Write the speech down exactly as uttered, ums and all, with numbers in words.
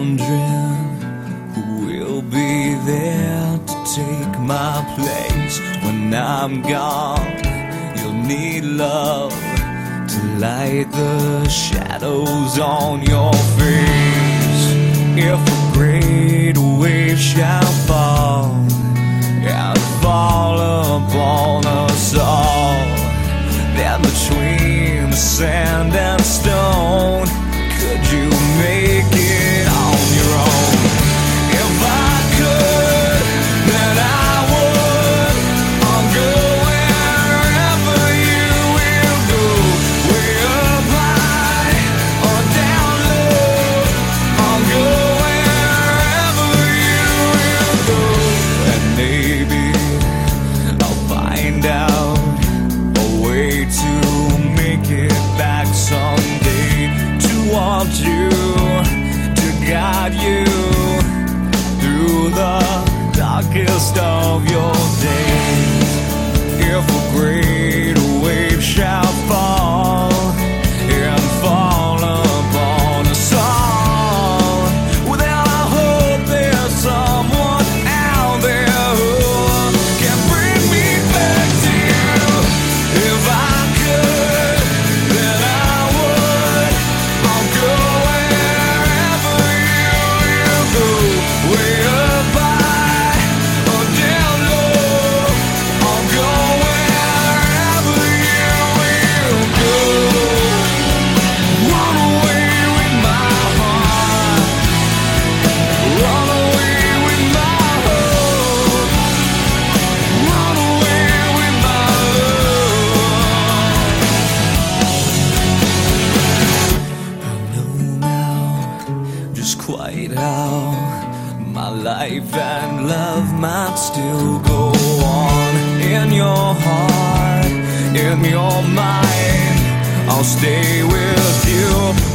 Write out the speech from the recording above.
wondering who will be there to take my place when I'm gone. You'll need love to light the shadows on your face. If a great wave shall fall and fall upon us all, then between the sand and stone, could you make it on your own? If I could, then I would. I'll go wherever you will go, way up high or down low. I'll go wherever you will go, and maybe I'll find out a way to make it back someday, to want you, to guide you through the darkest of your days. If a great wave shall fall and fall upon us all, well then I hope there's someone out there who can bring me back to you. If I could, then I would. I'll go wherever you will go, way up high or down low. I'll go wherever you will go. Run away with my heart, run away with my hope, run away with my love. I know now just quite how my life and love might still go on. In your heart, in your mind, I'll stay with you.